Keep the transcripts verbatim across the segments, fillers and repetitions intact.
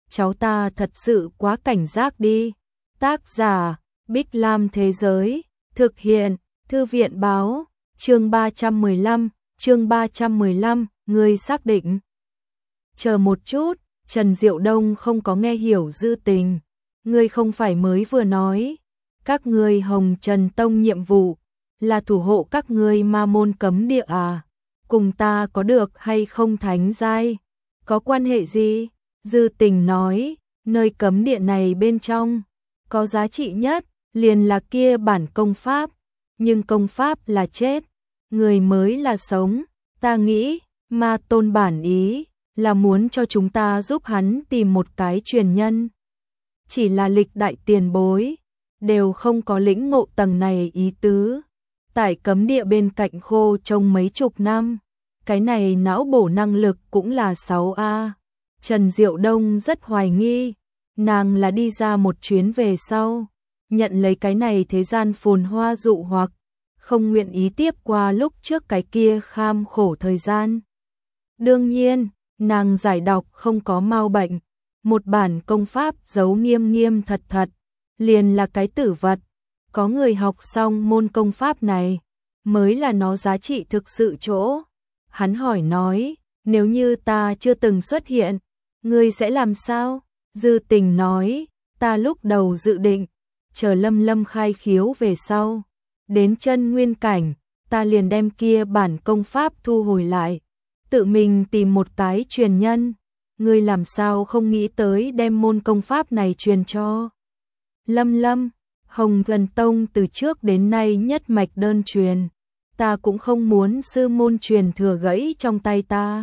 cháu ta thật sự quá cảnh giác đi. Tác giả, Bích Lam Thế Giới, thực hiện, Thư viện Báo, chương ba trăm mười lăm, chương ba trăm mười lăm, ngươi xác định. Chờ một chút, Trần Diệu Đông không có nghe hiểu Dư Tình. Ngươi không phải mới vừa nói, các ngươi Hồng Trần Tông nhiệm vụ là thủ hộ các ngươi ma môn cấm địa à? Cùng ta có được hay không thánh giai? Có quan hệ gì? Dư Tình nói, nơi cấm địa này bên trong có giá trị nhất liền là kia bản công pháp, nhưng công pháp là chết, người mới là sống. Ta nghĩ, Ma Tôn bản ý là muốn cho chúng ta giúp hắn tìm một cái truyền nhân. Chỉ là lịch đại tiền bối đều không có lĩnh ngộ tầng này ý tứ. Tại cấm địa bên cạnh khô trong mấy chục năm, cái này não bổ năng lực cũng là sáu A. Trần Diệu Đông rất hoài nghi, nàng là đi ra một chuyến về sau, nhận lấy cái này thế gian phồn hoa dụ hoặc, không nguyện ý tiếp qua lúc trước cái kia kham khổ thời gian. Đương nhiên, nàng giải đọc không có mau bệnh, một bản công pháp giấu nghiêm nghiêm thật thật, liền là cái tử vật. Có người học xong môn công pháp này, mới là nó giá trị thực sự chỗ. Hắn hỏi nói, nếu như ta chưa từng xuất hiện, ngươi sẽ làm sao? Dư Tình nói, ta lúc đầu dự định, chờ Lâm Lâm khai khiếu về sau, đến chân nguyên cảnh, ta liền đem kia bản công pháp thu hồi lại, tự mình tìm một cái truyền nhân. Ngươi làm sao không nghĩ tới đem môn công pháp này truyền cho Lâm Lâm? Hồng Trần Tông từ trước đến nay nhất mạch đơn truyền, ta cũng không muốn sư môn truyền thừa gãy trong tay ta.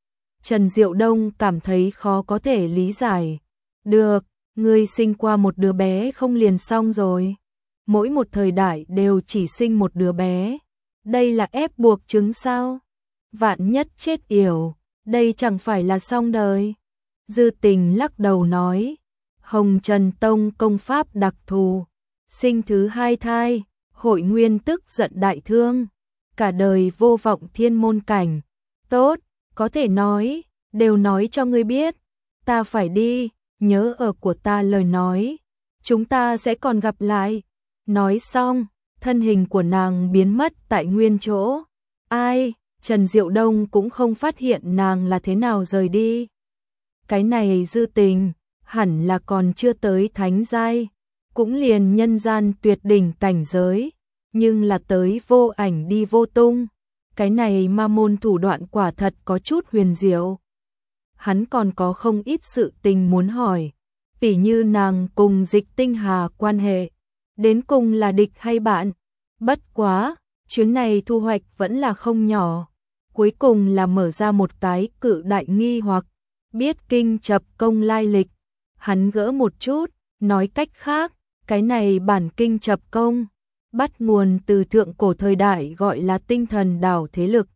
Trần Diệu Đông cảm thấy khó có thể lý giải. Được, ngươi sinh qua một đứa bé không liền xong rồi. Mỗi một thời đại đều chỉ sinh một đứa bé. Đây là ép buộc chứng sao? Vạn nhất chết yểu, đây chẳng phải là xong đời. Dư Tình lắc đầu nói, Hồng Trần Tông công pháp đặc thù, sinh thứ hai thai, hội nguyên tức giận đại thương, cả đời vô vọng thiên môn cảnh. Tốt, có thể nói, đều nói cho ngươi biết, ta phải đi, nhớ ở của ta lời nói, chúng ta sẽ còn gặp lại. Nói xong, thân hình của nàng biến mất tại nguyên chỗ. Ai, Trần Diệu Đông cũng không phát hiện nàng là thế nào rời đi. Cái này Dư Tình, hẳn là còn chưa tới thánh giai, cũng liền nhân gian tuyệt đỉnh cảnh giới, nhưng là tới vô ảnh đi vô tung. Cái này ma môn thủ đoạn quả thật có chút huyền diệu. Hắn còn có không ít sự tình muốn hỏi, tỉ như nàng cùng Dịch Tinh Hà quan hệ, đến cùng là địch hay bạn. Bất quá, chuyến này thu hoạch vẫn là không nhỏ, cuối cùng là mở ra một cái cự đại nghi hoặc, biết kinh chập công lai lịch. Hắn gỡ một chút, nói cách khác, cái này bản kinh chập công, bắt nguồn từ thượng cổ thời đại gọi là tinh thần đảo thế lực.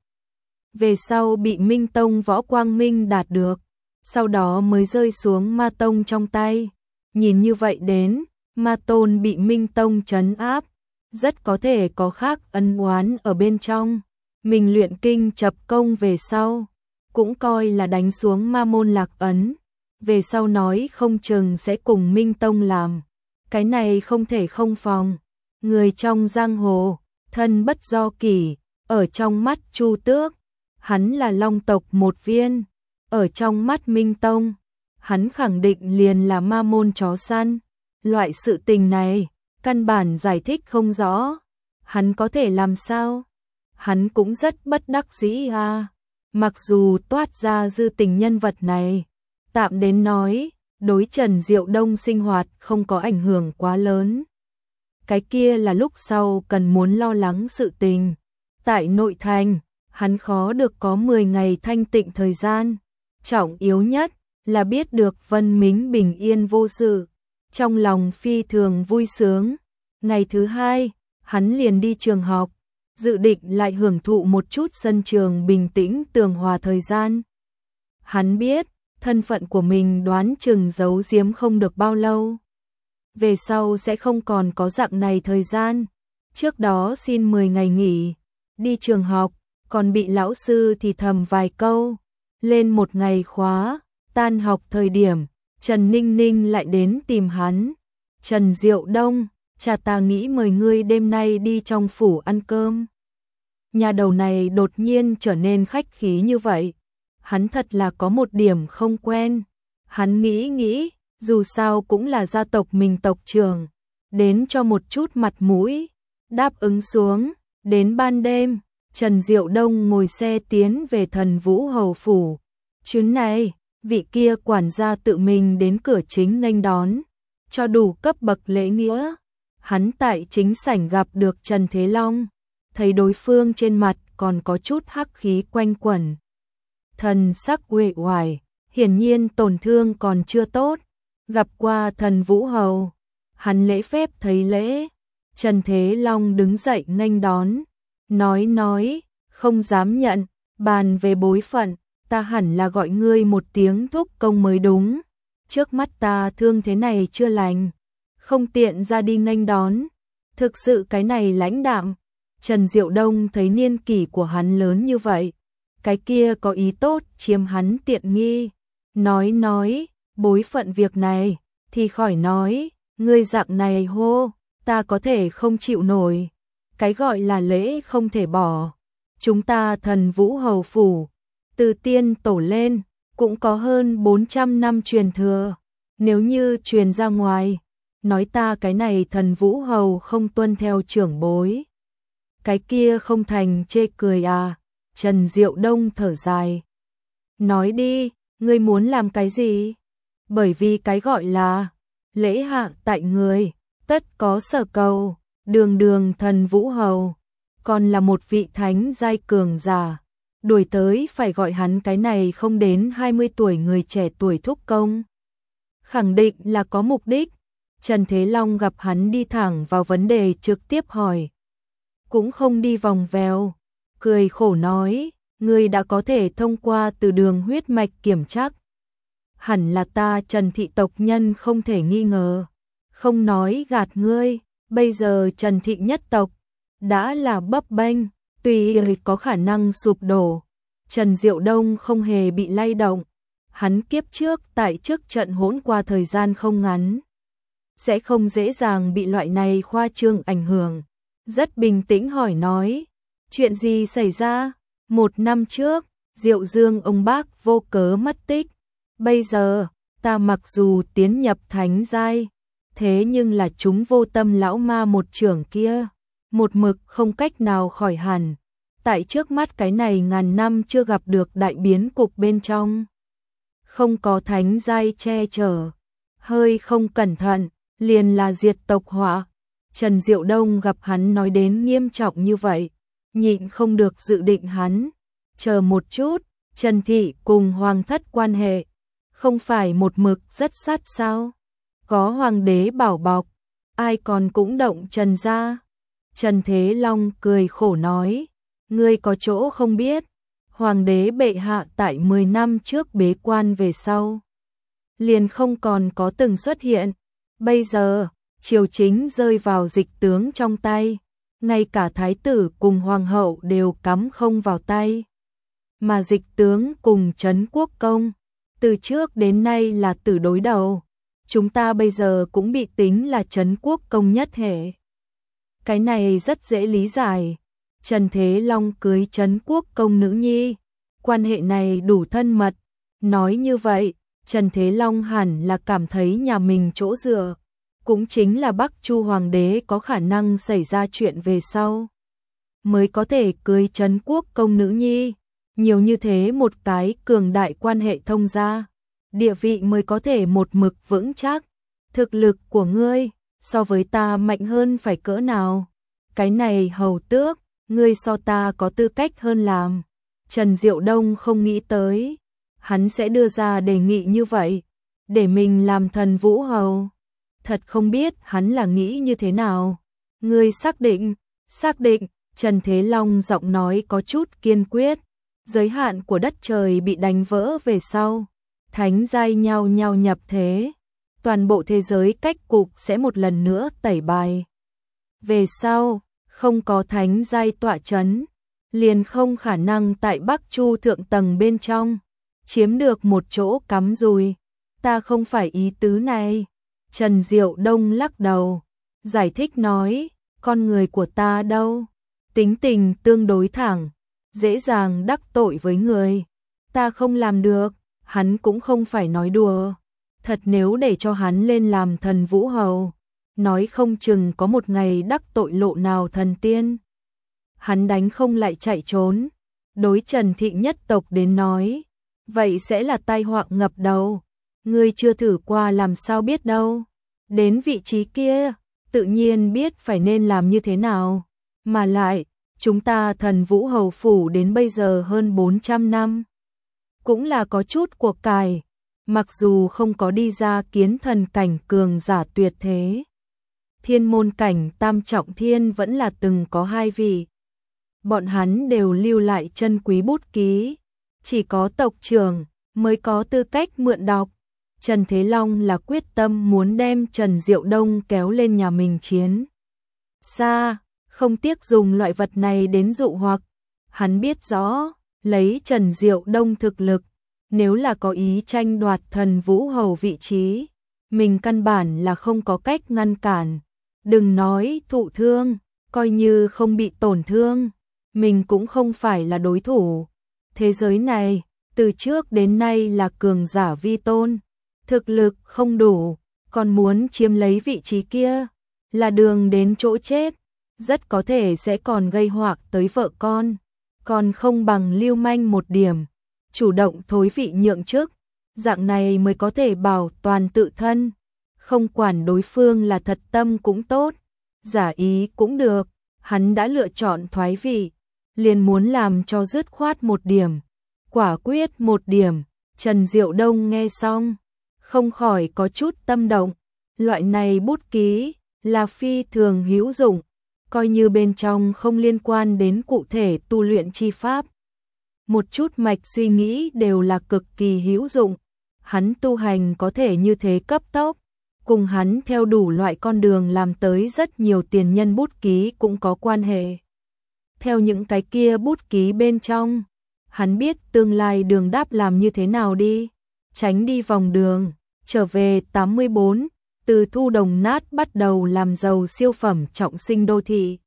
Về sau bị Minh Tông Võ Quang Minh đạt được, sau đó mới rơi xuống Ma Tông trong tay. Nhìn như vậy đến, Ma Tôn bị Minh Tông trấn áp, rất có thể có khác ân oán ở bên trong. Mình luyện kinh chập công về sau, cũng coi là đánh xuống ma môn lạc ấn. Về sau nói không chừng sẽ cùng Minh Tông làm. Cái này không thể không phòng. Người trong giang hồ, thân bất do kỷ, ở trong mắt Chu Tước, hắn là long tộc một viên. Ở trong mắt Minh Tông, hắn khẳng định liền là ma môn chó săn. Loại sự tình này, căn bản giải thích không rõ. Hắn có thể làm sao? Hắn cũng rất bất đắc dĩ à. Mặc dù toát ra Dư Tình nhân vật này, tạm đến nói, đối Trần Diệu Đông sinh hoạt không có ảnh hưởng quá lớn. Cái kia là lúc sau cần muốn lo lắng sự tình. Tại nội thành, hắn khó được có mười ngày thanh tịnh thời gian. Trọng yếu nhất là biết được Vân Mính bình yên vô sự. Trong lòng phi thường vui sướng. Ngày thứ hai, hắn liền đi trường học, dự định lại hưởng thụ một chút sân trường bình tĩnh tường hòa thời gian. Hắn biết, thân phận của mình đoán chừng giấu giếm không được bao lâu. Về sau sẽ không còn có dạng này thời gian. Trước đó xin mười ngày nghỉ, đi trường học, còn bị lão sư thì thầm vài câu. Lên một ngày khóa, tan học thời điểm, Trần Ninh Ninh lại đến tìm hắn. Trần Diệu Đông, cha ta nghĩ mời ngươi đêm nay đi trong phủ ăn cơm. Nhà đầu này đột nhiên trở nên khách khí như vậy. Hắn thật là có một điểm không quen. Hắn nghĩ nghĩ, dù sao cũng là gia tộc mình tộc trưởng. Đến cho một chút mặt mũi. Đáp ứng xuống, đến ban đêm, Trần Diệu Đông ngồi xe tiến về Thần Vũ Hầu Phủ. Chuyến này, vị kia quản gia tự mình đến cửa chính nghênh đón, cho đủ cấp bậc lễ nghĩa. Hắn tại chính sảnh gặp được Trần Thế Long, thấy đối phương trên mặt còn có chút hắc khí quanh quẩn. Thần sắc uể oải, hiển nhiên tổn thương còn chưa tốt. Gặp qua Thần Vũ Hầu, hắn lễ phép thấy lễ. Trần Thế Long đứng dậy nghênh đón, nói nói, không dám nhận, bàn về bối phận, ta hẳn là gọi ngươi một tiếng thúc công mới đúng. Trước mắt ta thương thế này chưa lành, không tiện ra đi nghênh đón. Thực sự cái này lãnh đạm. Trần Diệu Đông thấy niên kỷ của hắn lớn như vậy, cái kia có ý tốt chiếm hắn tiện nghi. Nói nói, bối phận việc này, thì khỏi nói, ngươi dạng này hô, ta có thể không chịu nổi. Cái gọi là lễ không thể bỏ. Chúng ta Thần Vũ Hầu Phủ, từ tiên tổ lên, cũng có hơn bốn trăm năm truyền thừa. Nếu như truyền ra ngoài, nói ta cái này Thần Vũ Hầu không tuân theo trưởng bối, cái kia không thành chê cười à. Trần Diệu Đông thở dài. Nói đi, ngươi muốn làm cái gì? Bởi vì cái gọi là lễ hạ tại người, tất có sở cầu. Đường đường Thần Vũ Hầu, còn là một vị thánh giai cường giả, đuổi tới phải gọi hắn cái này không đến hai mươi tuổi người trẻ tuổi thúc công. Khẳng định là có mục đích. Trần Thế Long gặp hắn đi thẳng vào vấn đề trực tiếp hỏi, cũng không đi vòng vèo, cười khổ nói, ngươi đã có thể thông qua từ đường huyết mạch kiểm chắc. Hẳn là ta Trần thị tộc nhân không thể nghi ngờ, không nói gạt ngươi. Bây giờ Trần thị nhất tộc đã là bấp bênh, tùy có khả năng sụp đổ. Trần Diệu Đông không hề bị lay động. Hắn kiếp trước tại trước trận hỗn qua thời gian không ngắn, sẽ không dễ dàng bị loại này khoa trương ảnh hưởng. Rất bình tĩnh hỏi nói, chuyện gì xảy ra? Một năm trước, Diệu Dương ông bác vô cớ mất tích. Bây giờ, ta mặc dù tiến nhập thánh giai, thế nhưng là chúng vô tâm lão ma một trưởng kia, một mực không cách nào khỏi hẳn. Tại trước mắt cái này ngàn năm chưa gặp được đại biến cục bên trong, không có thánh giai che chở, hơi không cẩn thận, liền là diệt tộc họa. Trần Diệu Đông gặp hắn nói đến nghiêm trọng như vậy, nhịn không được dự định hắn. Chờ một chút, Trần thị cùng hoàng thất quan hệ, không phải một mực rất sát sao? Có hoàng đế bảo bọc, ai còn cũng động Trần gia. Trần Thế Long cười khổ nói, ngươi có chỗ không biết, hoàng đế bệ hạ tại mười năm trước bế quan về sau, liền không còn có từng xuất hiện. Bây giờ, triều chính rơi vào dịch tướng trong tay, ngay cả thái tử cùng hoàng hậu đều cắm không vào tay. Mà dịch tướng cùng Trấn Quốc công, từ trước đến nay là tử đối đầu. Chúng ta bây giờ cũng bị tính là Trấn Quốc công nhất hệ. Cái này rất dễ lý giải. Trần Thế Long cưới Trấn Quốc công nữ nhi, quan hệ này đủ thân mật. Nói như vậy, Trần Thế Long hẳn là cảm thấy nhà mình chỗ dựa, cũng chính là Bắc Chu hoàng đế có khả năng xảy ra chuyện về sau, mới có thể cưới Trấn Quốc công nữ nhi. Nhiều như thế một cái cường đại quan hệ thông gia, địa vị mới có thể một mực vững chắc. Thực lực của ngươi so với ta mạnh hơn phải cỡ nào? Cái này hầu tước, ngươi so ta có tư cách hơn làm. Trần Diệu Đông không nghĩ tới, hắn sẽ đưa ra đề nghị như vậy, để mình làm Thần Vũ Hầu. Thật không biết hắn là nghĩ như thế nào. Ngươi xác định, xác định, Trần Thế Long giọng nói có chút kiên quyết. Giới hạn của đất trời bị đánh vỡ về sau, thánh giai nhau nhau nhập thế, toàn bộ thế giới cách cục sẽ một lần nữa tẩy bài. Về sau, không có thánh giai tọa chấn, liền không khả năng tại Bắc Chu thượng tầng bên trong chiếm được một chỗ cắm rùi. Ta không phải ý tứ này. Trần Diệu Đông lắc đầu, giải thích nói, con người của ta đâu, tính tình tương đối thẳng, dễ dàng đắc tội với người. Ta không làm được. Hắn cũng không phải nói đùa. Thật nếu để cho hắn lên làm thần vũ hầu, nói không chừng có một ngày đắc tội lộ nào thần tiên. Hắn đánh không lại chạy trốn. Đối Trần Thị nhất tộc đến nói, vậy sẽ là tai họa ngập đầu. Ngươi chưa thử qua làm sao biết đâu. Đến vị trí kia, tự nhiên biết phải nên làm như thế nào. Mà lại, chúng ta thần vũ hầu phủ đến bây giờ hơn bốn trăm năm. Cũng là có chút cuộc cải, mặc dù không có đi ra kiến thần cảnh cường giả tuyệt thế. Thiên môn cảnh tam trọng thiên vẫn là từng có hai vị. Bọn hắn đều lưu lại chân quý bút ký, chỉ có tộc trưởng mới có tư cách mượn đọc. Trần Thế Long là quyết tâm muốn đem Trần Diệu Đông kéo lên nhà mình chiến. Xa, không tiếc dùng loại vật này đến dụ hoặc. Hắn biết rõ, lấy Trần Diệu Đông thực lực, nếu là có ý tranh đoạt thần vũ hầu vị trí, mình căn bản là không có cách ngăn cản. Đừng nói thụ thương, coi như không bị tổn thương, mình cũng không phải là đối thủ. Thế giới này, từ trước đến nay là cường giả vi tôn, thực lực không đủ, còn muốn chiếm lấy vị trí kia, là đường đến chỗ chết, rất có thể sẽ còn gây họa tới vợ con, còn không bằng lưu manh một điểm, chủ động thối vị nhượng chức, dạng này mới có thể bảo toàn tự thân, không quản đối phương là thật tâm cũng tốt, giả ý cũng được, hắn đã lựa chọn thoái vị, liền muốn làm cho dứt khoát một điểm, quả quyết một điểm. Trần Diệu Đông nghe xong, không khỏi có chút tâm động, loại này bút ký là phi thường hữu dụng, coi như bên trong không liên quan đến cụ thể tu luyện chi pháp. Một chút mạch suy nghĩ đều là cực kỳ hữu dụng, hắn tu hành có thể như thế cấp tốc, cùng hắn theo đủ loại con đường làm tới rất nhiều tiền nhân bút ký cũng có quan hệ. Theo những cái kia bút ký bên trong, hắn biết tương lai đường đáp làm như thế nào đi, tránh đi vòng đường, trở về tám mươi bốn, từ thu đồng nát bắt đầu làm giàu siêu phẩm trọng sinh đô thị.